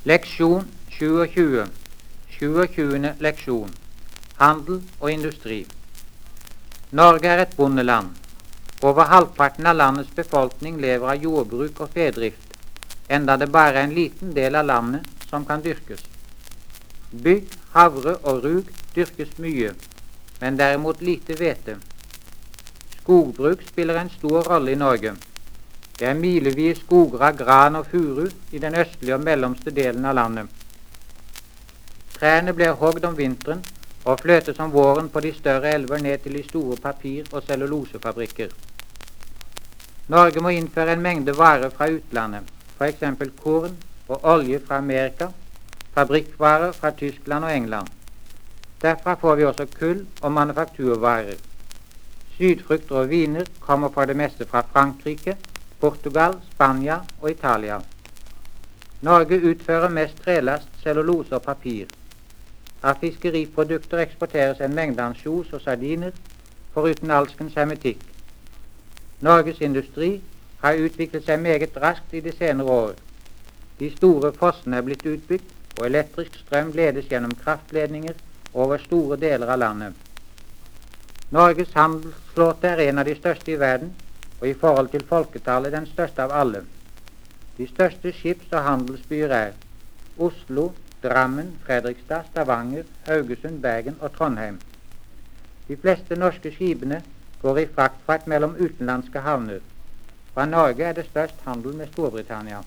Leksjon 27. 27. leksjon. Handel og industri. Norge er et bondeland. Over halvparten av landets befolkning lever av jordbruk og fedrift, enda det bare er en liten del av landet som kan dyrkes. Bygg, havre og rug dyrkes mye, men derimot lite hvete. Skogbruk spiller en stor rolle i Norge. Det er milevis skoger av gran og furu i den østlige og mellomste delen av landet. Trærne blir hogd om vinteren og fløtes om våren på de større elver ned til de store papir- og cellulosefabrikker. Norge må innføre en mengde varer fra utlandet, for eksempel korn og olje fra Amerika, fabrikkvarer fra Tyskland og England. Derfra får vi også kull og manufakturvarer. Sydfrukter og viner kommer for det meste fra Frankrike, Portugal, Spania og Italia. Norge utfører mest trelast, cellulose og papir. Av fiskeriprodukter eksporteres en mengde ansjos og sardiner, foruten alskens hermetikk. Norges industri har utviklet seg meget raskt i de senere år. De store fossene er blitt utbygd, og elektrisk strøm ledes gjennom kraftledninger over store deler av landet. Norges handelsflåte er en av de største i verden, og i forhold til folketallet den største av alle. De største skips- og handelsbyer er Oslo, Drammen, Fredrikstad, Stavanger, Haugesund, Bergen og Trondheim. De fleste norske skipene går i fraktfart mellom utenlandske havner. Fra Norge er det størst handel med Storbritannia.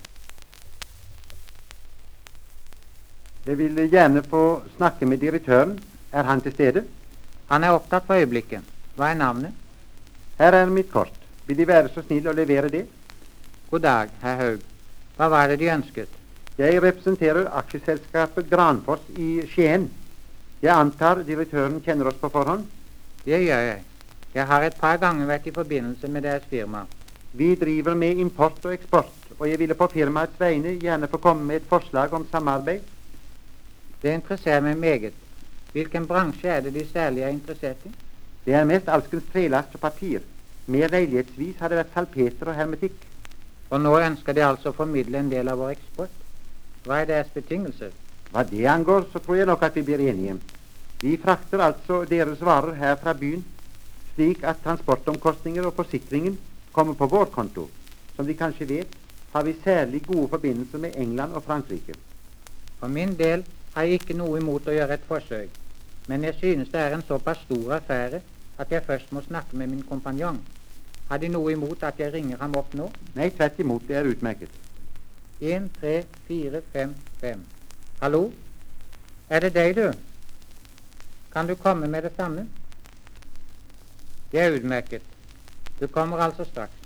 Jeg vil gjerne få snakke med direktøren. Er han til stede? Han er opptatt for øyeblikket. Hva er navnet? Her er mitt kort. Vil De være så snill å levere det? God dag, herr Haug. Hva var det De ønsket? Jeg representerer aksjeselskapet Granfoss i Skien. Jeg antar direktøren kjenner oss på forhånd? Det gjør jeg. Jeg har et par ganger vært i forbindelse med deres firma. Vi driver med import og eksport, og jeg ville på firmaets vegne gjerne få komme med et forslag om samarbeid. Det interesserer meg meget. Hvilken bransje er det De særlig er interessert i? Det er mest alskens trelast og papir. Mer leilighetsvis har det vært salpeter og hermetikk. Og nå ønsker De altså å formidle en del av vår eksport. Hva er deres betingelser? Hva det angår, så tror jeg nok at vi blir enige. Vi frakter altså deres varer her fra byen, slik at transportomkostninger og forsikringen kommer på vår konto. Som De kanskje vet, har vi særlig gode forbindelser med England og Frankrike. For min del har jeg ikke noe imot å gjøre et forsøk, men jeg synes det er en såpass stor affære at jeg først må snakke med min kompanjong. Har De noe imot at jeg ringer ham opp nå? Nei, tvert imot, det er utmerket. 1, 3, 4, 5, 5. Hallo? Er det deg, du? Kan du komme med det samme? Det er utmerket. Du kommer altså straks.